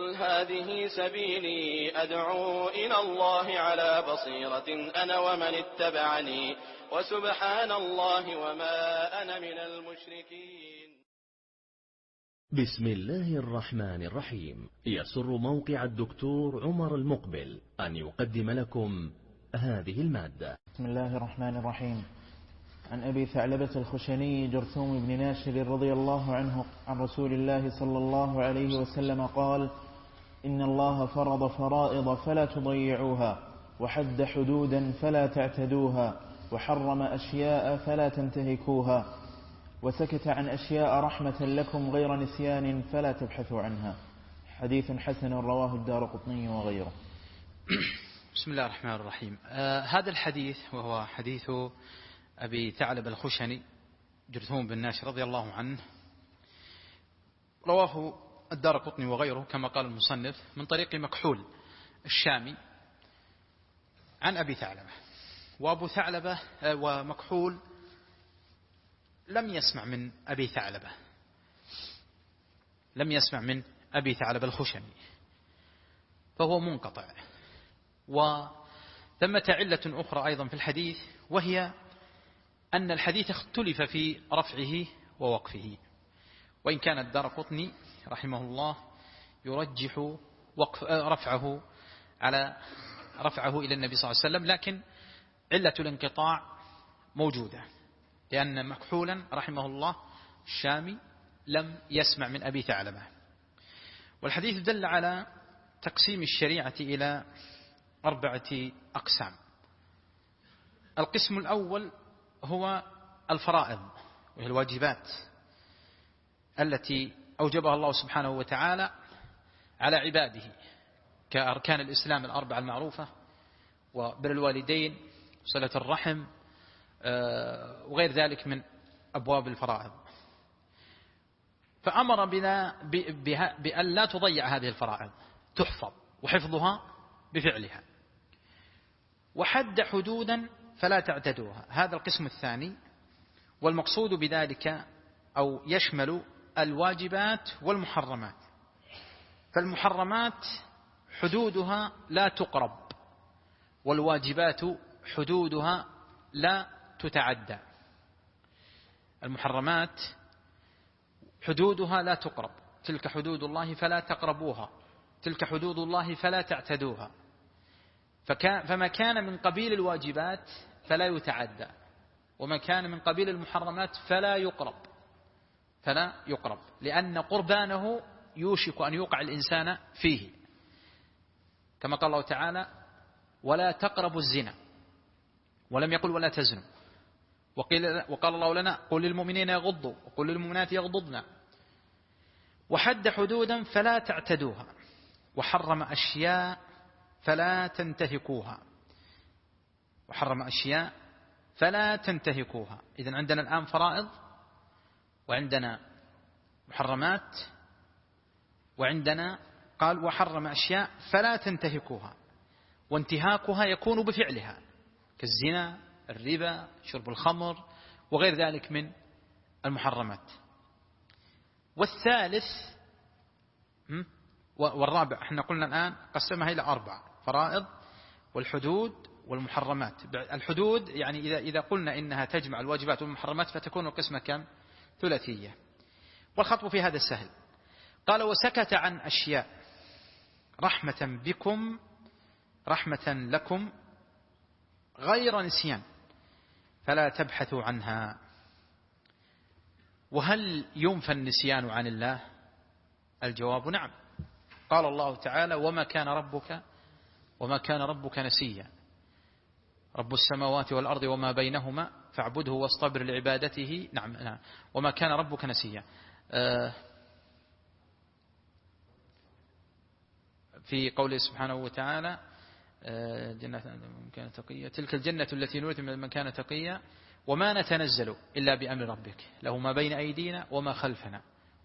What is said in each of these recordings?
قل هذه سبيلي أدعو إلى الله على بصيرة أنا ومن اتبعني وسبحان الله وما أنا من المشركين. بسم الله الرحمن الرحيم. يسر موقع الدكتور عمر المقبل أن يقدم لكم هذه المادة. بسم الله الرحمن الرحيم. عن أبي ثعلبة الخشني جرثوم بن ناشر رضي الله عنه عن رسول الله صلى الله عليه وسلم قال: إن الله فرض فرائض فلا تضيعوها، وحد حدودا فلا تعتدوها، وحرم أشياء فلا تنتهكوها، وسكت عن أشياء رحمة لكم غير نسيان فلا تبحثوا عنها. حديث حسن رواه الدارقطني وغيره. بسم الله الرحمن الرحيم. هذا الحديث وهو حديث أبي ثعلب الخشني جرثوم بن ناشر رضي الله عنه، رواه الدارقطني وغيره كما قال المصنف من طريق مكحول الشامي عن أبي ثعلبة. وأبو ثعلبة ومكحول لم يسمع من أبي ثعلبة، لم يسمع من أبي ثعلبة الخشني، فهو منقطع. وثمة علة أخرى أيضا في الحديث، وهي أن الحديث اختلف في رفعه ووقفه، وإن كان الدارقطني رحمه الله يرجح رفعه إلى النبي صلى الله عليه وسلم، لكن علة الانقطاع موجودة، لأن مكحولا رحمه الله الشامي لم يسمع من أبي ثعلبة. والحديث دل على تقسيم الشريعة إلى 4 أقسام. القسم الأول هو الفرائض، وهي الواجبات التي أوجبها الله سبحانه وتعالى على عباده، كأركان الإسلام 4 المعروفة، وبر الوالدين، صلة الرحم، وغير ذلك من أبواب الفرائض. فأمر بأن لا تضيع هذه الفرائض، تحفظ، وحفظها بفعلها. وحد حدودا فلا تعتدوها، هذا القسم الثاني. والمقصود بذلك أو يشمل الواجبات والمحرمات. فالمحرمات حدودها لا تقرب، والواجبات حدودها لا تتعدى. المحرمات حدودها لا تقرب، تلك حدود الله فلا تقربوها، تلك حدود الله فلا تعتدوها. فما كان من قبيل الواجبات فلا يتعدى، وما كان من قبيل المحرمات فلا يقرب، لأن قربانه يوشك أن يوقع الإنسان فيه، كما قال الله تعالى: ولا تقربوا الزنا، ولم يقل ولا تزنوا. وقال الله لنا: قل للمؤمنين يغضوا وقل للمؤمنات يغضضن. وحد حدودا فلا تعتدوها، وحرم أشياء فلا تنتهكوها، وحرم أشياء فلا تنتهكوها. إذن عندنا الآن فرائض، وعندنا محرمات، وعندنا قال وحرم أشياء فلا تنتهكوها، وانتهاكها يكون بفعلها، كالزنا، الربا، شرب الخمر، وغير ذلك من المحرمات. والثالث والرابع، احنا قلنا الآن قسمها إلى 4: فرائض والحدود والمحرمات. الحدود يعني إذا قلنا إنها تجمع الواجبات والمحرمات فتكون القسمة كم؟ ثلاثية. والخطب في هذا السهل. قال: وسكت عن أشياء رحمة بكم، رحمة لكم غير نسيان فلا تبحثوا عنها. وهل ينفى النسيان عن الله؟ الجواب نعم. قال الله تعالى: وما كان ربك نسيا، رب السماوات والأرض وما بينهما فاعبده واصطبر لعبادته. نعم. وما كان ربك نسيا. في قوله سبحانه وتعالى: جنة من كان تقيا، تلك الجنة التي نورث من كان تقيا، وما نتنزل إلا بأمر ربك له ما بين أيدينا وما خلفنا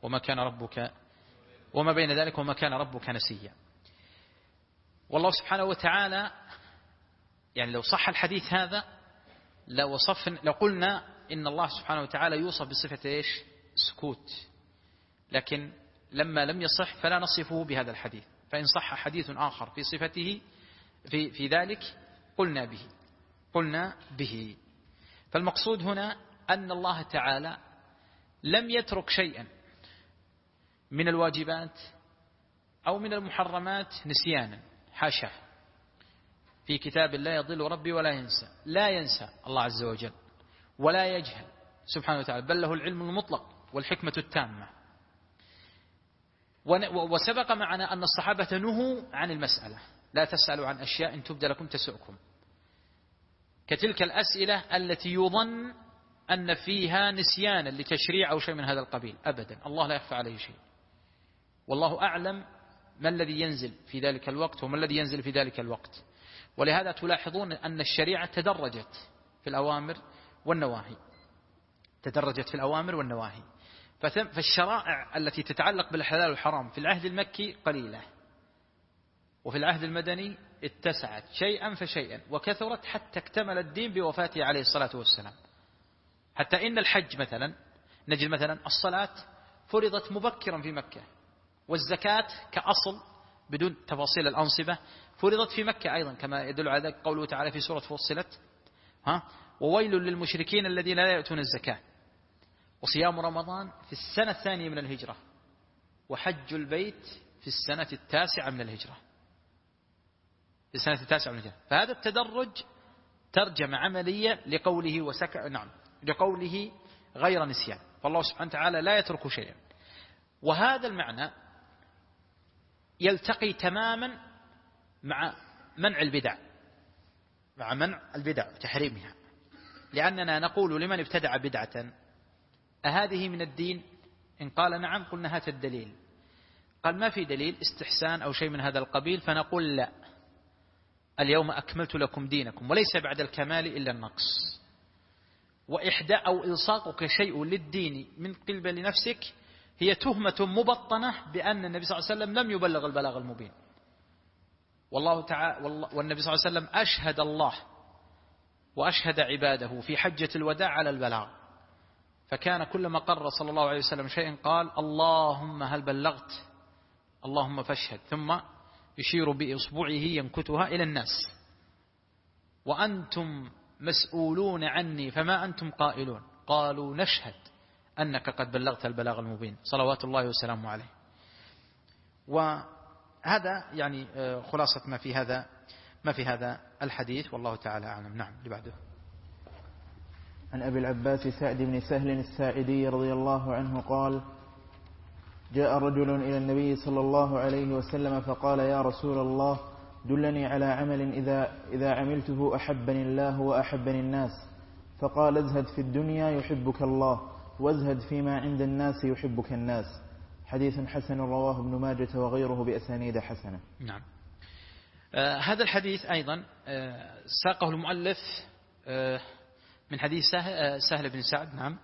وما بين ذلك وما كان ربك نسيا. والله سبحانه وتعالى يعني لو صح الحديث هذا لو قلنا إن الله سبحانه وتعالى يوصف بصفة إيش؟ سكوت، لكن لما لم يصح فلا نصفه بهذا الحديث، فإن صح حديث آخر في صفته في ذلك قلنا به. فالمقصود هنا أن الله تعالى لم يترك شيئا من الواجبات أو من المحرمات نسيانا، حاشا، في كتاب لا يضل ربي ولا ينسى، لا ينسى الله عز وجل ولا يجهل سبحانه وتعالى، بل له العلم المطلق والحكمة التامة. وسبق معنا أن الصحابة نهوا عن المسألة، لا تسألوا عن أشياء إن تبد لكم تسؤكم، كتلك الأسئلة التي يظن أن فيها نسيانا لتشريع أو شيء من هذا القبيل. أبدا، الله لا يخفى عليه شيء، والله أعلم ما الذي ينزل في ذلك الوقت وما الذي ينزل في ذلك الوقت. ولهذا تلاحظون أن الشريعة تدرجت في الأوامر والنواهي، فالشرائع التي تتعلق بالحلال والحرام في العهد المكي قليلة، وفي العهد المدني اتسعت شيئا فشيئا وكثرت حتى اكتمل الدين بوفاته عليه الصلاة والسلام. حتى إن الحج مثلا، نجد مثلا الصلاة فرضت مبكرا في مكة، والزكاة كأصل بدون تفاصيل الأنصبة فرضت في مكة أيضا، كما يدل على ذلك قوله تعالى في سورة فصلت وويل للمشركين الذين لا يأتون الزكاة، وصيام رمضان في السنة الثانية من الهجرة، وحج البيت في السنة التاسعة من الهجرة. فهذا التدرج ترجمة عملية لقوله لقوله غير نسيان، فالله سبحانه وتعالى لا يترك شيئا. وهذا المعنى يلتقي تماما مع منع البدع وتحريمها، لأننا نقول لمن ابتدع بدعة أهذه من الدين؟ إن قال نعم قلنا هات الدليل، قال ما في دليل، استحسان أو شيء من هذا القبيل، فنقول لا، اليوم أكملت لكم دينكم، وليس بعد الكمال إلا النقص. وإحداء أو إلصاقك شيء للدين من قبل نفسك هي تهمة مبطنة بأن النبي صلى الله عليه وسلم لم يبلغ البلاغ المبين. والنبي صلى الله عليه وسلم أشهد الله وأشهد عباده في حجة الوداع على البلاغ، فكان كلما قرر صلى الله عليه وسلم شيئا قال اللهم هل بلغت، اللهم فاشهد، ثم يشير بإصبعه ينكتها إلى الناس، وأنتم مسؤولون عني فما أنتم قائلون، قالوا نشهد أنك قد بلغت البلاغ المبين صلوات الله وسلامه عليه. وهذا يعني خلاصة ما في هذا الحديث، والله تعالى أعلم. نعم، اللي بعده. عن أبي العباس سعد بن سهل الساعدي رضي الله عنه قال: جاء رجل إلى النبي صلى الله عليه وسلم فقال: يا رسول الله، دلني على عمل إذا عملته أحبني الله وأحبني الناس. فقال: ازهد في الدنيا يحبك الله، وازهد فيما عند الناس يحبك الناس. حديث حسن رواه ابن ماجة وغيره بأسانيد حسنة. نعم. هذا الحديث أيضا ساقه المؤلف من حديث سهل بن سعد. نعم.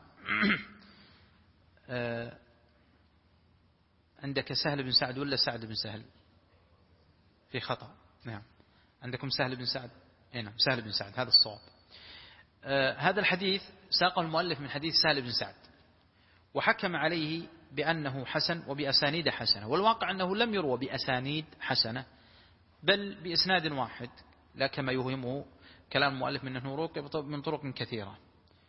عندك سهل بن سعد ولا سعد بن سهل؟ في خطأ. نعم، عندكم سهل بن سعد. نعم، سهل بن سعد، هذا الصواب. هذا الحديث ساقه المؤلف من حديث سهل بن سعد، وحكم عليه بأنه حسن وبأسانيد حسنة، والواقع أنه لم يروى بأسانيد حسنة بل بإسناد واحد، لا كما يوهمه كلام المؤلف من أنه من طرق كثيرة،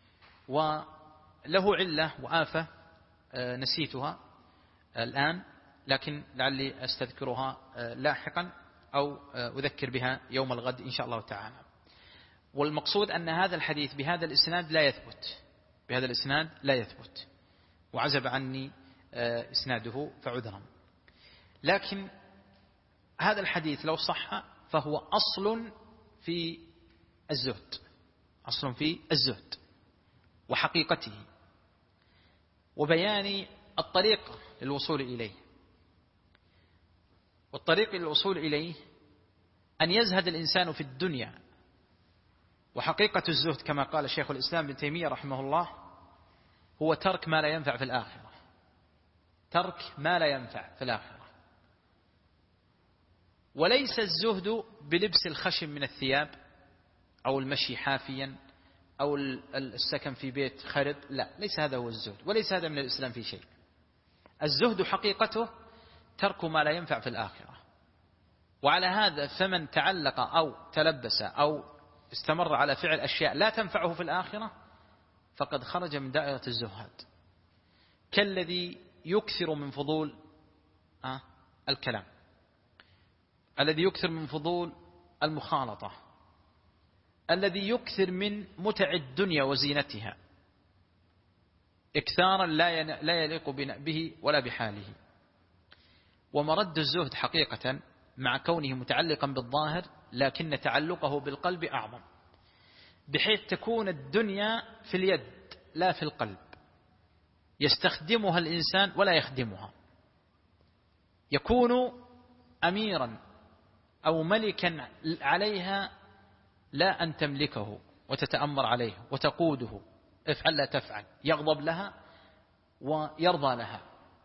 وله علة وآفة نسيتها الآن، لكن لعلي أستذكرها لاحقا أو أذكر بها يوم الغد إن شاء الله تعالى. والمقصود أن هذا الحديث بهذا الإسناد لا يثبت، وعزب عني إسناده فعذرا. لكن هذا الحديث لو صح فهو أصل في الزهد وحقيقته وبيان الطريق للوصول إليه. والطريق للوصول إليه أن يزهد الإنسان في الدنيا، وحقيقة الزهد كما قال شيخ الإسلام ابن تيمية رحمه الله هو ترك ما لا ينفع في الآخرة. وليس الزهد بلبس الخشم من الثياب أو المشي حافيا أو السكن في بيت خرب، لا، ليس هذا هو الزهد، وليس هذا من الإسلام في شيء. الزهد حقيقته ترك ما لا ينفع في الآخرة. وعلى هذا فمن تعلق أو تلبس أو استمر على فعل أشياء لا تنفعه في الآخرة فقد خرج من دائرة الزهاد، كالذي يكثر من فضول الكلام، الذي يكثر من فضول المخالطة، الذي يكثر من متع الدنيا وزينتها إكثارا لا يليق به ولا بحاله. ومرد الزهد حقيقة مع كونه متعلقا بالظاهر لكن تعلقه بالقلب أعظم، بحيث تكون الدنيا في اليد لا في القلب، يستخدمها الإنسان ولا يخدمها، يكون أميرا أو ملكا عليها لا أن تملكه وتتأمر عليه وتقوده، افعل لا تفعل، يغضب لها ويرضى لها.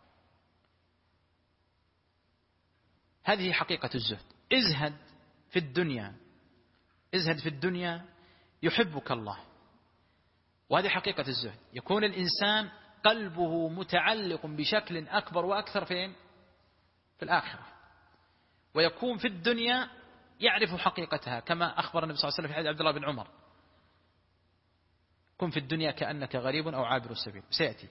هذه حقيقة الزهد. ازهد في الدنيا، ازهد في الدنيا يحبك الله. وهذه حقيقة الزهد، يكون الإنسان قلبه متعلق بشكل أكبر وأكثر فين؟ في الآخرة، ويكون في الدنيا يعرف حقيقتها، كما أخبر النبي صلى الله عليه وسلم في حديث عبد الله بن عمر: كن في الدنيا كأنك غريب أو عابر السبيل. سيأتي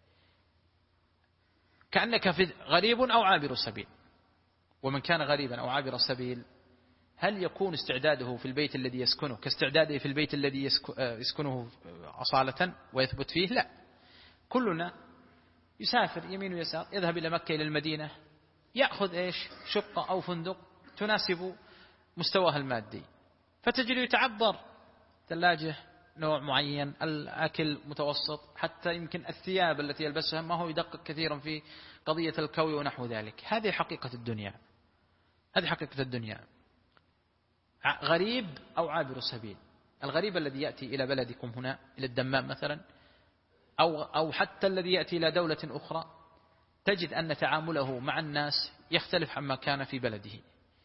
كأنك غريب أو عابر السبيل. ومن كان غريبا أو عابر السبيل هل يكون استعداده في البيت الذي يسكنه كاستعداده في البيت الذي يسكنه أصالة ويثبت فيه؟ لا، كلنا يسافر يمين ويسار، يذهب إلى مكة إلى المدينة، يأخذ شقة أو فندق تناسب مستواه المادي، فتجد يتعبر ثلاجة نوع معين، الأكل متوسط، حتى يمكن الثياب التي يلبسها ما هو يدقق كثيرا في قضية الكوي ونحو ذلك. هذه حقيقة الدنيا، هذه حقيقة الدنيا. غريب أو عابر السبيل، الغريب الذي يأتي إلى بلدكم هنا إلى الدمام مثلا، أو حتى الذي يأتي إلى دولة أخرى، تجد أن تعامله مع الناس يختلف عما كان في بلده.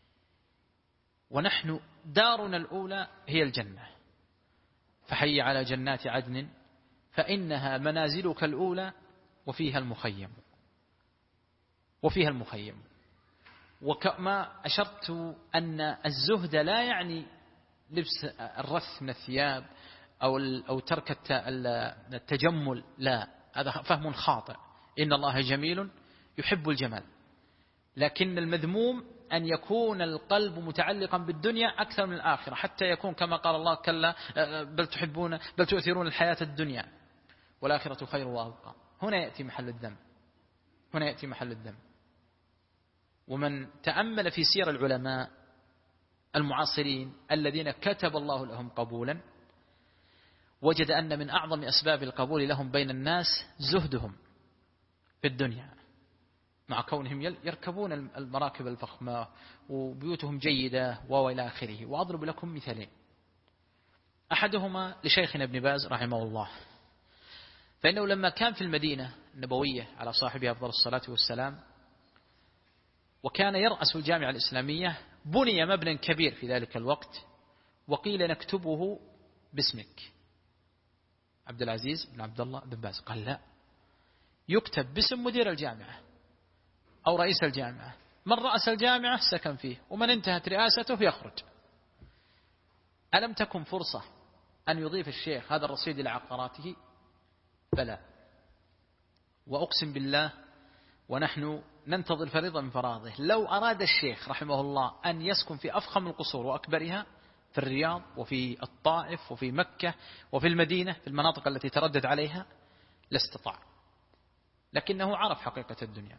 ونحن دارنا الأولى هي الجنة، فحي على جنات عدن فإنها منازلك الأولى وفيها المخيم، وفيها المخيم. وكما أشرت أن الزهد لا يعني لبس الرث من الثياب أو ترك التجمل، لا، هذا فهم خاطئ. إن الله جميل يحب الجمال، لكن المذموم أن يكون القلب متعلقا بالدنيا أكثر من الآخرة، حتى يكون كما قال الله: كلا بل تؤثرون الحياة الدنيا والآخرة خير وأبقى. هنا يأتي محل الذم، هنا يأتي محل الذم. ومن تأمل في سير العلماء المعاصرين الذين كتب الله لهم قبولا وجد أن من أعظم أسباب القبول لهم بين الناس زهدهم في الدنيا، مع كونهم يركبون المراكب الفخمة وبيوتهم جيدة وإلى آخره. وأضرب لكم مثالين، أحدهما لشيخنا ابن باز رحمه الله، فإنه لما كان في المدينة النبوية على صاحبها أفضل الصلاة والسلام وكان يرأس الجامعة الإسلامية، بني مبنى كبير في ذلك الوقت وقيل نكتبه باسمك عبد العزيز بن عبد الله بن باز. قال لا، يكتب باسم مدير الجامعة أو رئيس الجامعة، من رأس الجامعة سكن فيه، ومن انتهت رئاسته يخرج. ألم تكن فرصة أن يضيف الشيخ هذا الرصيد إلى عقاراته؟ بلى. وأقسم بالله ونحن ننتظر فريضة من فراغه، لو أراد الشيخ رحمه الله أن يسكن في أفخم القصور وأكبرها في الرياض وفي الطائف وفي مكة وفي المدينة في المناطق التي تردد عليها لاستطاع، لكنه عرف حقيقة الدنيا.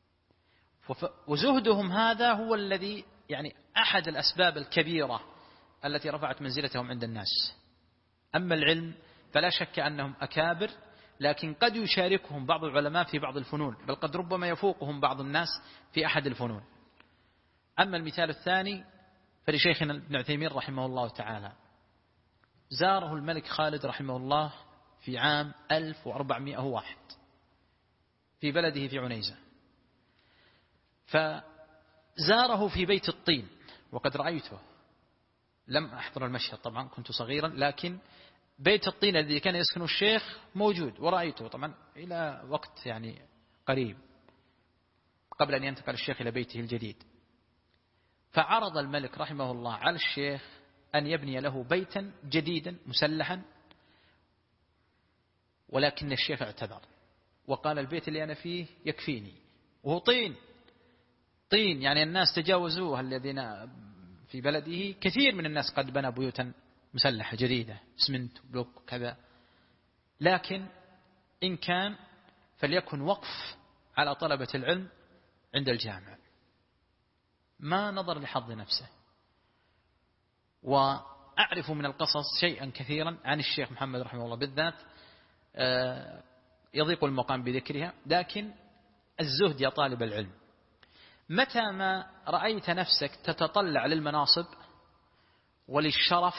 وزهدهم هذا هو الذي أحد الأسباب الكبيرة التي رفعت منزلتهم عند الناس. أما العلم فلا شك أنهم أكابر، لكن قد يشاركهم بعض العلماء في بعض الفنون، بل قد ربما يفوقهم بعض الناس في أحد الفنون. أما المثال الثاني فلشيخنا ابن عثيمين رحمه الله تعالى، زاره الملك خالد رحمه الله في عام 1401 في بلده في عنيزة، فزاره في بيت الطين، وقد رأيته، لم أحضر المشهد طبعا كنت صغيرا، لكن بيت الطين الذي كان يسكن الشيخ موجود ورأيته طبعا إلى وقت قريب. قبل أن ينتقل الشيخ إلى بيته الجديد. فعرض الملك رحمه الله على الشيخ أن يبني له بيتا جديدا مسلحا، ولكن الشيخ اعتذر وقال البيت اللي أنا فيه يكفيني، وهو طين يعني الناس تجاوزوه، الذين في بلده كثير من الناس قد بنى بيوتا مسلحة جديدة اسمنت بلوك كذا، لكن إن كان فليكن وقف على طلبة العلم عند الجامع، ما نظر لحظ نفسه. وأعرف من القصص شيئا كثيرا عن الشيخ محمد رحمه الله بالذات يضيق المقام بذكرها، لكن الزهد يا طالب العلم، متى ما رأيت نفسك تتطلع للمناصب وللشرف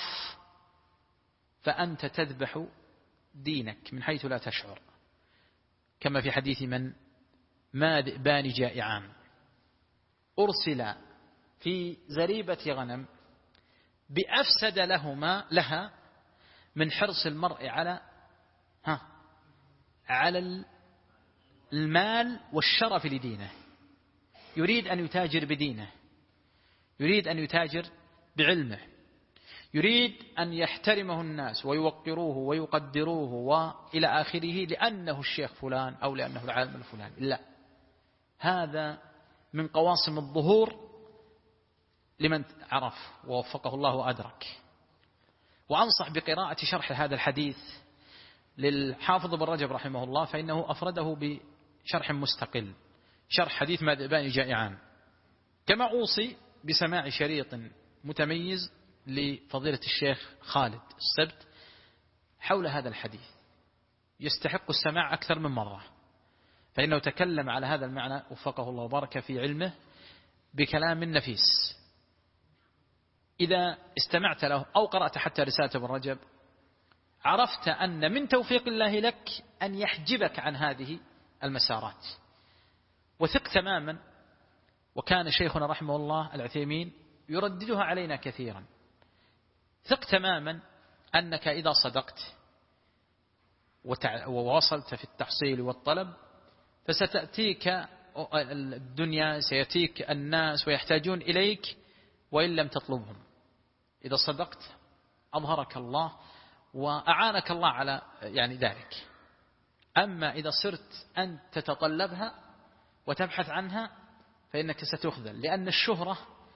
فأنت تذبح دينك من حيث لا تشعر، كما في حديث من ما ذئبان جائعان أرسل في زريبة غنم بأفسد لها من حرص المرء على المال والشرف لدينه. يريد أن يتاجر بدينه، يريد أن يتاجر بعلمه، يريد أن يحترمه الناس ويوقروه ويقدروه وإلى آخره لأنه الشيخ فلان أو لأنه العالم الفلاني. لا، هذا من قواصم الظهور لمن عرف ووفقه الله وأدرك. وأنصح بقراءة شرح هذا الحديث للحافظ ابن رجب رحمه الله، فإنه أفرده بشرح مستقل، شرح حديث ما ذئبان جائعان. كما أوصي بسماع شريط متميز لفضيلة الشيخ خالد السبت حول هذا الحديث، يستحق السماع أكثر من مرة، فإنه تكلم على هذا المعنى وفقه الله وبارك في علمه بكلام نفيس. إذا استمعت له أو قرأت حتى رسالة ابن رجب عرفت أن من توفيق الله لك أن يحجبك عن هذه المسارات. وثق تماما، وكان شيخنا رحمه الله العثيمين يرددها علينا كثيرا، ثق تماما أنك إذا صدقت وواصلت في التحصيل والطلب فستأتيك الدنيا، سيأتيك الناس ويحتاجون إليك وإن لم تطلبهم. إذا صدقت أظهرك الله وأعانك الله على ذلك. أما إذا صرت أن تتطلبها وتبحث عنها فإنك ستخذل، لأن الشهرة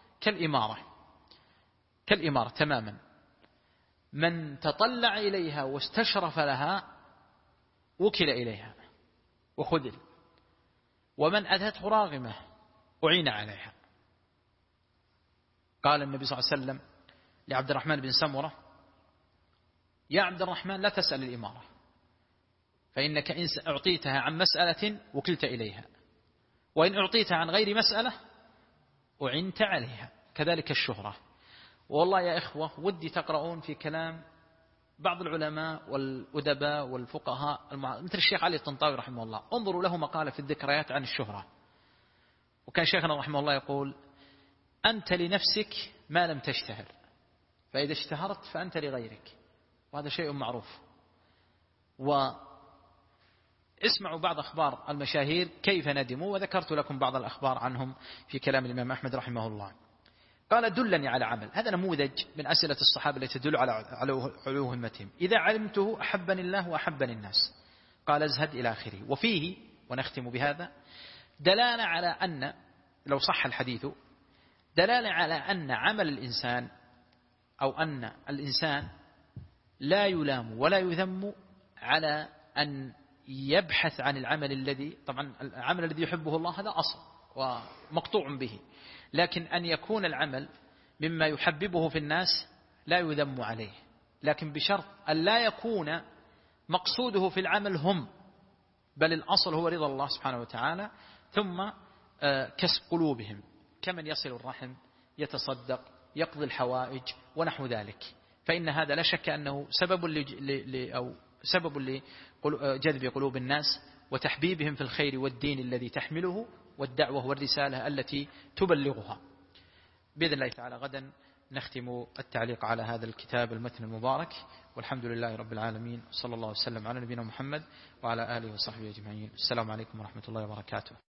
كالإمارة تماما، من تطلع إليها واستشرف لها وكل إليها وخذل، ومن أتته راغمة أعين عليها. قال النبي صلى الله عليه وسلم لعبد الرحمن بن سمرة: يا عبد الرحمن لا تسأل الإمارة، فإنك إن أعطيتها عن مسألة وكلت إليها، وإن أعطيتها عن غير مسألة أعنت عليها. كذلك الشهرة. والله يا إخوة ودي تقرؤون في كلام بعض العلماء والأدباء والفقهاء مثل الشيخ علي الطنطاوي رحمه الله، انظروا له مقالة في الذكريات عن الشهرة. وكان شيخنا رحمه الله يقول: أنت لنفسك ما لم تشتهر، فإذا اشتهرت فأنت لغيرك، وهذا شيء معروف. واسمعوا بعض أخبار المشاهير كيف ندموا، وذكرت لكم بعض الأخبار عنهم في كلام الإمام أحمد رحمه الله. قال: دلني على عمل. هذا نموذج من أسئلة الصحابة التي تدل على علو همتهم. إذا علمته أحبني الله وأحبني الناس. قال: ازهد إلى آخره. وفيه، ونختم بهذا، دلالة على أن لو صح الحديث دلالة على أن عمل الإنسان أو أن الإنسان لا يلام ولا يذم على أن يبحث عن العمل الذي، طبعا العمل الذي يحبه الله هذا أصل ومقطوع به، لكن أن يكون العمل مما يحببه في الناس لا يذم عليه، لكن بشرط أن لا يكون مقصوده في العمل هم، بل الأصل هو رضا الله سبحانه وتعالى، ثم كسب قلوبهم، كمن يصل الرحم، يتصدق، يقضي الحوائج ونحو ذلك. فإن هذا لا شك أنه سبب لجذب قلوب الناس وتحبيبهم في الخير والدين الذي تحمله والدعوة والرسالة التي تبلغها. بإذن الله تعالى غدا نختم التعليق على هذا الكتاب المتن المبارك، والحمد لله رب العالمين، صلى الله وسلم على نبينا محمد وعلى آله وصحبه أجمعين. السلام عليكم ورحمة الله وبركاته.